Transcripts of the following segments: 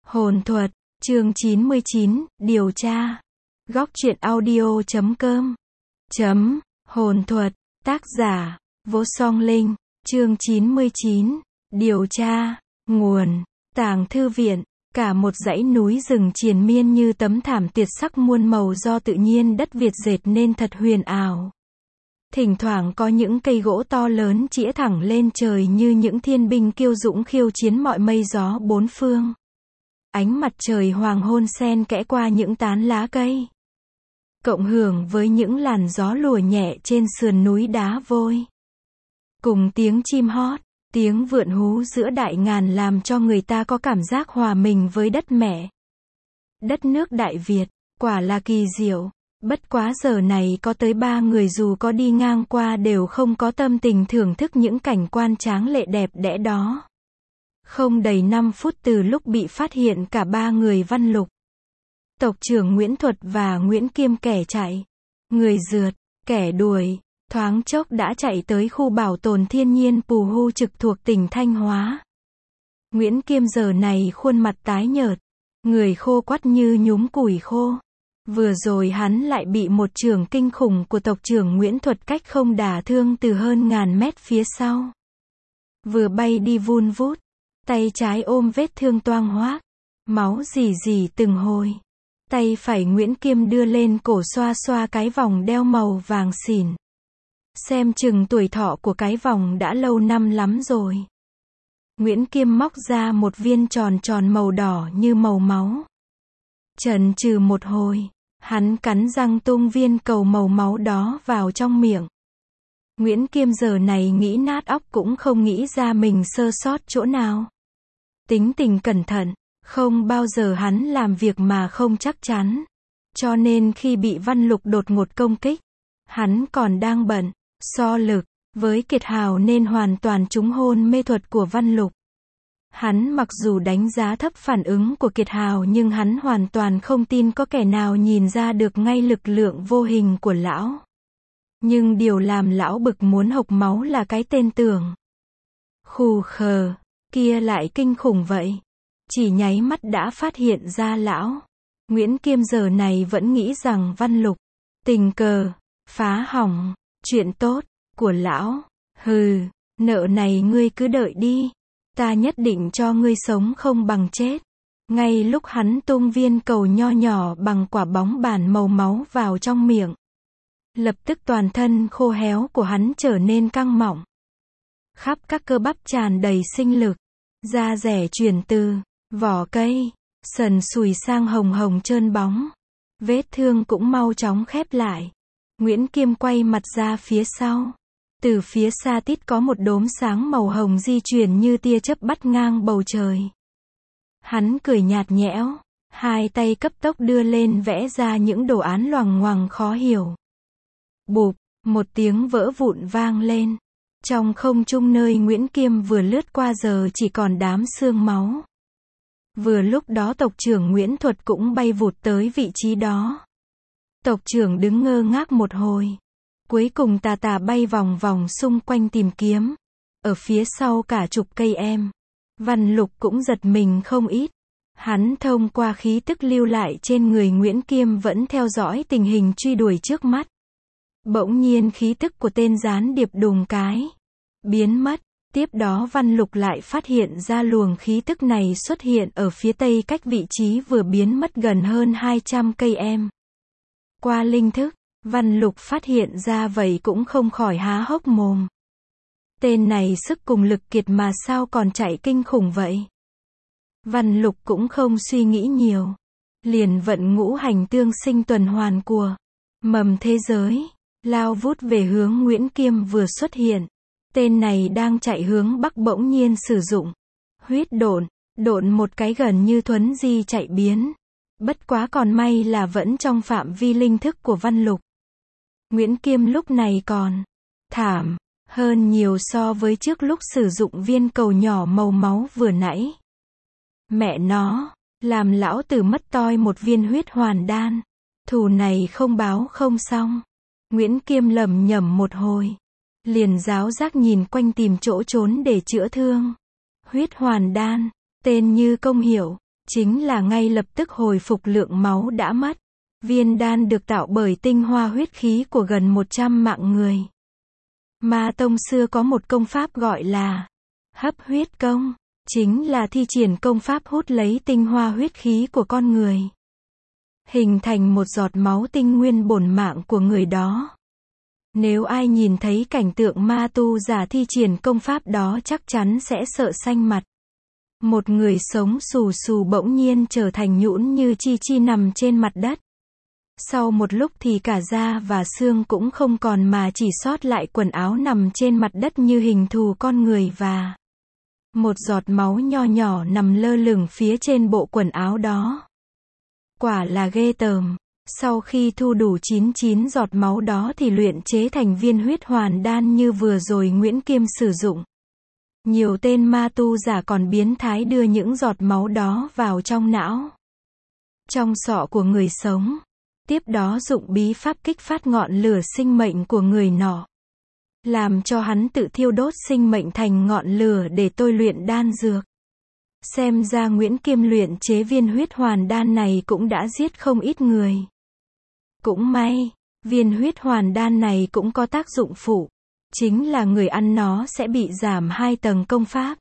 Hồn thuật, chương 99, điều tra. Góc truyện audio.com. Hồn thuật, tác giả, Vô Song Linh, chương 99, điều tra, nguồn, Tàng Thư Viện. Cả một dãy núi rừng triền miên như tấm thảm tuyệt sắc muôn màu do tự nhiên đất Việt dệt nên thật huyền ảo. Thỉnh thoảng có những cây gỗ to lớn chĩa thẳng lên trời như những thiên binh kiêu dũng khiêu chiến mọi mây gió bốn phương. Ánh mặt trời hoàng hôn xen kẽ qua những tán lá cây, cộng hưởng với những làn gió lùa nhẹ trên sườn núi đá vôi. Cùng tiếng chim hót, tiếng vượn hú giữa đại ngàn làm cho người ta có cảm giác hòa mình với đất mẹ. Đất nước Đại Việt, quả là kỳ diệu. Bất quá giờ này có tới 3 người dù có đi ngang qua đều không có tâm tình thưởng thức những cảnh quan tráng lệ đẹp đẽ đó. Không đầy 5 phút từ lúc bị phát hiện cả 3 người Văn Lục, tộc trưởng Nguyễn Thuật và Nguyễn Kiêm kẻ chạy, người rượt, kẻ đuổi, thoáng chốc đã chạy tới khu bảo tồn thiên nhiên Pù Hu trực thuộc tỉnh Thanh Hóa. Nguyễn Kiêm giờ này khuôn mặt tái nhợt, người khô quắt như nhúm củi khô. Vừa rồi hắn lại bị một chưởng kinh khủng của tộc trưởng Nguyễn Thuật cách không đả thương từ hơn ngàn mét phía sau. Vừa bay đi vun vút, tay trái ôm vết thương toang hoác, máu rỉ rỉ từng hồi. Tay phải Nguyễn Kiêm đưa lên cổ xoa xoa cái vòng đeo màu vàng xỉn. Xem chừng tuổi thọ của cái vòng đã lâu năm lắm rồi. Nguyễn Kiêm móc ra một viên tròn tròn màu đỏ như màu máu. Chần chừ một hồi, hắn cắn răng tung viên cầu màu máu đó vào trong miệng. Nguyễn Kiêm giờ này nghĩ nát óc cũng không nghĩ ra mình sơ sót chỗ nào. Tính tình cẩn thận, không bao giờ hắn làm việc mà không chắc chắn. Cho nên khi bị Văn Lục đột ngột công kích, hắn còn đang bận, so lực, với Kiệt Hào nên hoàn toàn trúng hôn mê thuật của Văn Lục. Hắn mặc dù đánh giá thấp phản ứng của Kiệt Hào nhưng hắn hoàn toàn không tin có kẻ nào nhìn ra được ngay lực lượng vô hình của lão. Nhưng điều làm lão bực muốn hộc máu là cái tên Tưởng khù khờ kia lại kinh khủng vậy. Chỉ nháy mắt đã phát hiện ra lão. Nguyễn Kiêm giờ này vẫn nghĩ rằng Văn Lục tình cờ phá hỏng chuyện tốt của lão. Hừ, nợ này ngươi cứ đợi đi. Ta nhất định cho ngươi sống không bằng chết. Ngay lúc hắn tung viên cầu nho nhỏ bằng quả bóng bàn màu máu vào trong miệng, lập tức toàn thân khô héo của hắn trở nên căng mọng. Khắp các cơ bắp tràn đầy sinh lực. Da rẻ chuyển từ vỏ cây sần sùi sang hồng hồng trơn bóng. Vết thương cũng mau chóng khép lại. Nguyễn Kiêm quay mặt ra phía sau. Từ phía xa tít có một đốm sáng màu hồng di chuyển như tia chớp bắt ngang bầu trời. Hắn cười nhạt nhẽo, hai tay cấp tốc đưa lên vẽ ra những đồ án loằng ngoằng khó hiểu. Bụp, một tiếng vỡ vụn vang lên. Trong không trung nơi Nguyễn Kiêm vừa lướt qua giờ chỉ còn đám xương máu. Vừa lúc đó tộc trưởng Nguyễn Thuật cũng bay vụt tới vị trí đó. Tộc trưởng đứng ngơ ngác một hồi. Cuối cùng tà tà bay vòng vòng xung quanh tìm kiếm. Ở phía sau cả chục cây em. Văn Lục cũng giật mình không ít. Hắn thông qua khí tức lưu lại trên người Nguyễn Kiêm vẫn theo dõi tình hình truy đuổi trước mắt. Bỗng nhiên khí tức của tên gián điệp đùng cái biến mất. Tiếp đó Văn Lục lại phát hiện ra luồng khí tức này xuất hiện ở phía tây cách vị trí vừa biến mất gần hơn 200 cây em. Qua linh thức, Văn Lục phát hiện ra vậy cũng không khỏi há hốc mồm. Tên này sức cùng lực kiệt mà sao còn chạy kinh khủng vậy? Văn Lục cũng không suy nghĩ nhiều. Liền vận ngũ hành tương sinh tuần hoàn của mầm thế giới, lao vút về hướng Nguyễn Kiêm vừa xuất hiện. Tên này đang chạy hướng bắc bỗng nhiên sử dụng huyết độn một cái gần như thuấn di chạy biến. Bất quá còn may là vẫn trong phạm vi linh thức của Văn Lục. Nguyễn Kiêm lúc này còn thảm hơn nhiều so với trước lúc sử dụng viên cầu nhỏ màu máu vừa nãy. Mẹ nó, làm lão tử mất toi một viên huyết hoàn đan. Thù này không báo không xong. Nguyễn Kiêm lẩm nhẩm một hồi. Liền giáo giác nhìn quanh tìm chỗ trốn để chữa thương. Huyết hoàn đan, tên như công hiệu, chính là ngay lập tức hồi phục lượng máu đã mất. Viên đan được tạo bởi tinh hoa huyết khí của gần 100 mạng người. Ma tông xưa có một công pháp gọi là hấp huyết công, chính là thi triển công pháp hút lấy tinh hoa huyết khí của con người, hình thành một giọt máu tinh nguyên bổn mạng của người đó. Nếu ai nhìn thấy cảnh tượng ma tu giả thi triển công pháp đó chắc chắn sẽ sợ xanh mặt. Một người sống xù xù bỗng nhiên trở thành nhũn như chi chi nằm trên mặt đất. Sau một lúc thì cả da và xương cũng không còn mà chỉ sót lại quần áo nằm trên mặt đất như hình thù con người và một giọt máu nho nhỏ nằm lơ lửng phía trên bộ quần áo đó. Quả là ghê tởm. Sau khi thu đủ 99 giọt máu đó thì luyện chế thành viên huyết hoàn đan như vừa rồi Nguyễn Kiêm sử dụng. Nhiều tên ma tu giả còn biến thái đưa những giọt máu đó vào trong não, trong sọ của người sống. Tiếp đó dụng bí pháp kích phát ngọn lửa sinh mệnh của người nọ, làm cho hắn tự thiêu đốt sinh mệnh thành ngọn lửa để tôi luyện đan dược. Xem ra Nguyễn Kiêm luyện chế viên huyết hoàn đan này cũng đã giết không ít người. Cũng may, viên huyết hoàn đan này cũng có tác dụng phụ, chính là người ăn nó sẽ bị giảm 2 tầng công pháp.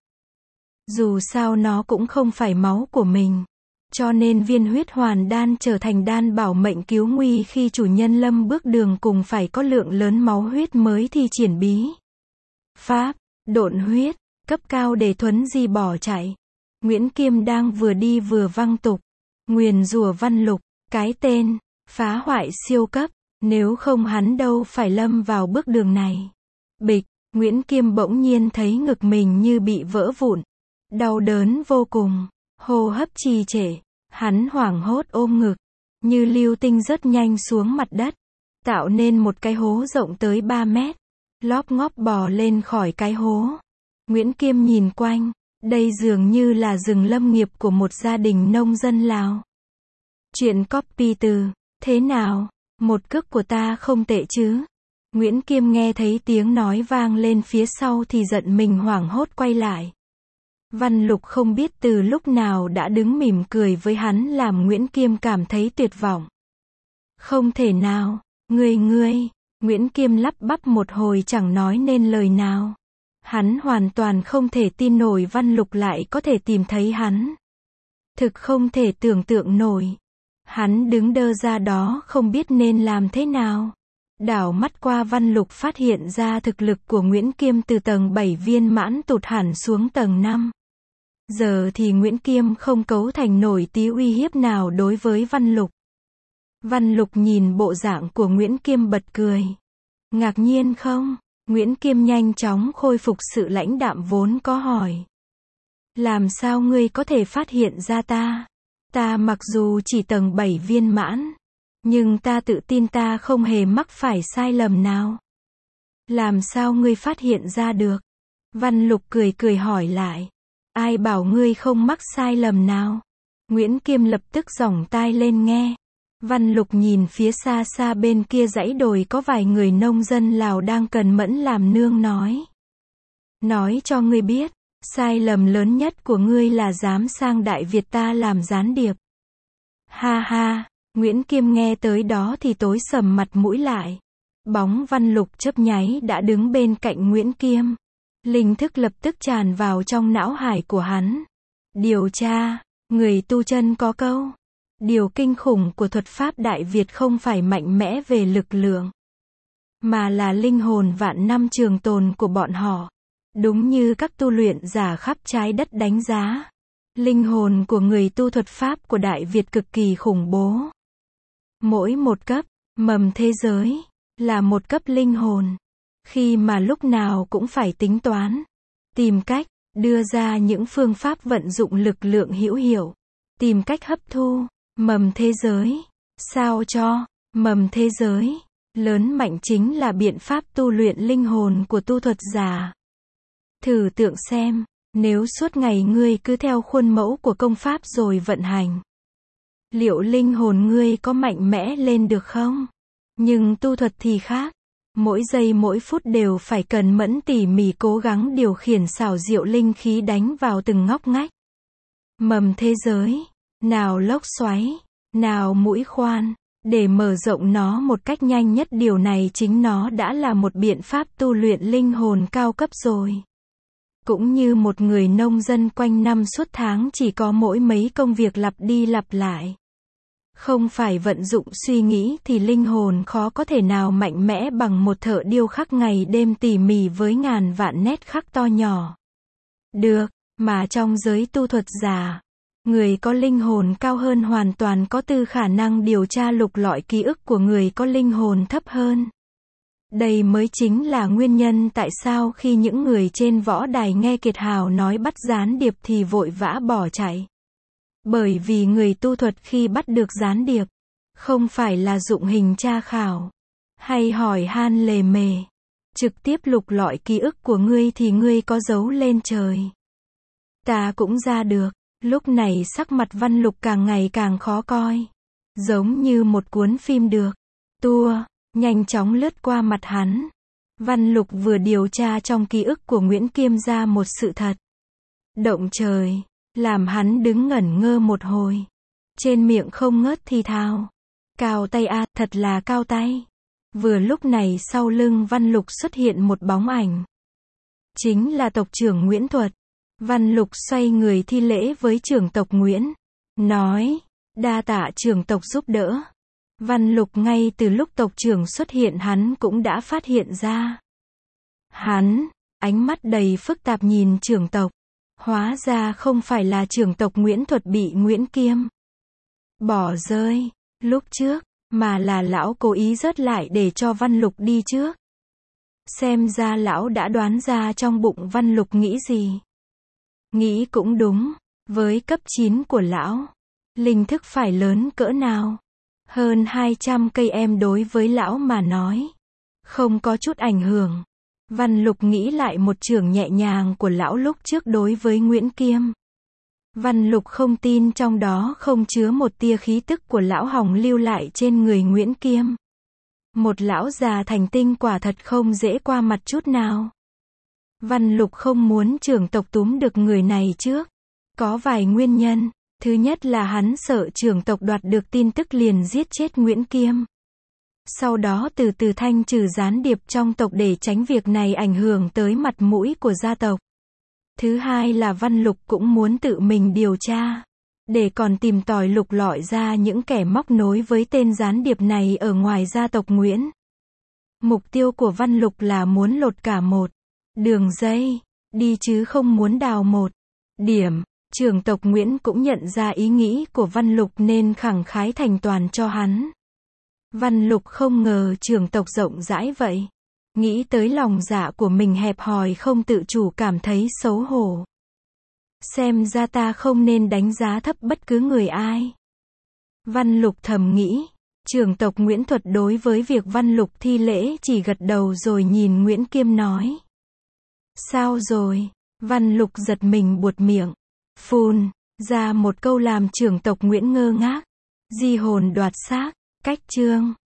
Dù sao nó cũng không phải máu của mình, cho nên viên huyết hoàn đan trở thành đan bảo mệnh cứu nguy khi chủ nhân lâm bước đường cùng phải có lượng lớn máu huyết mới thi triển bí pháp độn huyết cấp cao để thuấn di bỏ chạy. Nguyễn Kiêm đang vừa đi vừa văng tục nguyền rủa Văn Lục, cái tên phá hoại siêu cấp, nếu không hắn đâu phải lâm vào bước đường này. Bịch, Nguyễn Kiêm bỗng nhiên thấy ngực mình như bị vỡ vụn, đau đớn vô cùng, hô hấp trì trệ, hắn hoảng hốt ôm ngực, như lưu tinh rớt nhanh xuống mặt đất, tạo nên một cái hố rộng tới 3 mét, lóp ngóp bò lên khỏi cái hố. Nguyễn Kiêm nhìn quanh, đây dường như là rừng lâm nghiệp của một gia đình nông dân Lào. Chuyện copy từ, thế nào, một cước của ta không tệ chứ? Nguyễn Kiêm nghe thấy tiếng nói vang lên phía sau thì giận mình hoảng hốt quay lại. Văn Lục không biết từ lúc nào đã đứng mỉm cười với hắn làm Nguyễn Kiêm cảm thấy tuyệt vọng. Không thể nào, ngươi, Nguyễn Kiêm lắp bắp một hồi chẳng nói nên lời nào. Hắn hoàn toàn không thể tin nổi Văn Lục lại có thể tìm thấy hắn. Thực không thể tưởng tượng nổi. Hắn đứng đơ ra đó không biết nên làm thế nào. Đảo mắt qua Văn Lục phát hiện ra thực lực của Nguyễn Kiêm từ tầng 7 viên mãn tụt hẳn xuống tầng 5. Giờ thì Nguyễn Kiêm không cấu thành nổi tí uy hiếp nào đối với Văn Lục. Văn Lục nhìn bộ dạng của Nguyễn Kiêm bật cười. Ngạc nhiên không? Nguyễn Kiêm nhanh chóng khôi phục sự lãnh đạm vốn có hỏi. Làm sao ngươi có thể phát hiện ra ta? Ta mặc dù chỉ tầng 7 viên mãn, nhưng ta tự tin ta không hề mắc phải sai lầm nào. Làm sao ngươi phát hiện ra được? Văn Lục cười cười hỏi lại. Ai bảo ngươi không mắc sai lầm nào? Nguyễn Kiêm lập tức giỏng tai lên nghe. Văn Lục nhìn phía xa xa bên kia dãy đồi có vài người nông dân Lào đang cần mẫn làm nương nói. Nói cho ngươi biết, sai lầm lớn nhất của ngươi là dám sang Đại Việt ta làm gián điệp. Ha ha, Nguyễn Kiêm nghe tới đó thì tối sầm mặt mũi lại. Bóng Văn Lục chớp nháy đã đứng bên cạnh Nguyễn Kiêm. Linh thức lập tức tràn vào trong não hải của hắn. Điều tra, người tu chân có câu. Điều kinh khủng của thuật pháp Đại Việt không phải mạnh mẽ về lực lượng, mà là linh hồn vạn năm trường tồn của bọn họ. Đúng như các tu luyện giả khắp trái đất đánh giá, linh hồn của người tu thuật pháp của Đại Việt cực kỳ khủng bố. Mỗi một cấp, mầm thế giới, là một cấp linh hồn. Khi mà lúc nào cũng phải tính toán, tìm cách, đưa ra những phương pháp vận dụng lực lượng hữu hiệu, tìm cách hấp thu mầm thế giới, sao cho mầm thế giới lớn mạnh chính là biện pháp tu luyện linh hồn của tu thuật giả. Thử tưởng xem, nếu suốt ngày ngươi cứ theo khuôn mẫu của công pháp rồi vận hành, liệu linh hồn ngươi có mạnh mẽ lên được không? Nhưng tu thuật thì khác, mỗi giây mỗi phút đều phải cần mẫn tỉ mỉ cố gắng điều khiển xảo diệu linh khí đánh vào từng ngóc ngách. Mầm thế giới nào lốc xoáy, nào mũi khoan, để mở rộng nó một cách nhanh nhất. Điều này chính nó đã là một biện pháp tu luyện linh hồn cao cấp rồi. Cũng như một người nông dân quanh năm suốt tháng chỉ có mỗi mấy công việc lặp đi lặp lại. Không phải vận dụng suy nghĩ thì linh hồn khó có thể nào mạnh mẽ bằng một thợ điêu khắc ngày đêm tỉ mỉ với ngàn vạn nét khắc to nhỏ. Được, mà trong giới tu thuật giả, người có linh hồn cao hơn hoàn toàn có tư khả năng điều tra lục lọi ký ức của người có linh hồn thấp hơn. Đây mới chính là nguyên nhân tại sao khi những người trên võ đài nghe Kiệt Hào nói bắt gián điệp thì vội vã bỏ chạy. Bởi vì người tu thuật khi bắt được gián điệp, không phải là dụng hình tra khảo, hay hỏi han lề mề, trực tiếp lục lọi ký ức của ngươi thì ngươi có giấu lên trời. Ta cũng ra được. Lúc này sắc mặt Văn Lục càng ngày càng khó coi. Giống như một cuốn phim được tua, nhanh chóng lướt qua mặt hắn. Văn Lục vừa điều tra trong ký ức của Nguyễn Kiêm ra một sự thật động trời, làm hắn đứng ngẩn ngơ một hồi. Trên miệng không ngớt thì thào. Cao tay a, thật là cao tay. Vừa lúc này sau lưng Văn Lục xuất hiện một bóng ảnh. Chính là tộc trưởng Nguyễn Thuật. Văn Lục xoay người thi lễ với trưởng tộc Nguyễn. Nói, đa tạ trưởng tộc giúp đỡ. Văn Lục ngay từ lúc tộc trưởng xuất hiện hắn cũng đã phát hiện ra. Hắn, ánh mắt đầy phức tạp nhìn trưởng tộc. Hóa ra không phải là trưởng tộc Nguyễn Thuật bị Nguyễn Kiêm bỏ rơi lúc trước, mà là lão cố ý rớt lại để cho Văn Lục đi trước. Xem ra lão đã đoán ra trong bụng Văn Lục nghĩ gì. Nghĩ cũng đúng, với cấp 9 của lão, linh thức phải lớn cỡ nào? Hơn 200 cây em đối với lão mà nói, không có chút ảnh hưởng. Văn Lục nghĩ lại một chưởng nhẹ nhàng của lão lúc trước đối với Nguyễn Kiêm. Văn Lục không tin trong đó không chứa một tia khí tức của lão hỏng lưu lại trên người Nguyễn Kiêm. Một lão già thành tinh quả thật không dễ qua mặt chút nào. Văn Lục không muốn trưởng tộc túm được người này trước. Có vài nguyên nhân. Thứ nhất là hắn sợ trưởng tộc đoạt được tin tức liền giết chết Nguyễn Kiêm. Sau đó từ từ thanh trừ gián điệp trong tộc để tránh việc này ảnh hưởng tới mặt mũi của gia tộc. Thứ hai là Văn Lục cũng muốn tự mình điều tra, để còn tìm tòi lục lọi ra những kẻ móc nối với tên gián điệp này ở ngoài gia tộc Nguyễn. Mục tiêu của Văn Lục là muốn lột cả một đường dây đi chứ không muốn đào một điểm. Trưởng tộc Nguyễn cũng nhận ra ý nghĩ của Văn Lục nên khẳng khái thành toàn cho hắn. Văn Lục không ngờ trưởng tộc rộng rãi vậy. Nghĩ tới lòng dạ của mình hẹp hòi không tự chủ cảm thấy xấu hổ. Xem ra ta không nên đánh giá thấp bất cứ người ai. Văn Lục thầm nghĩ. Trưởng tộc Nguyễn Thuật đối với việc Văn Lục thi lễ chỉ gật đầu rồi nhìn Nguyễn Kiêm nói. Sao rồi? Văn Lục giật mình buột miệng. Phun ra một câu làm trưởng tộc Nguyễn ngơ ngác. Di hồn đoạt xác. Cách chương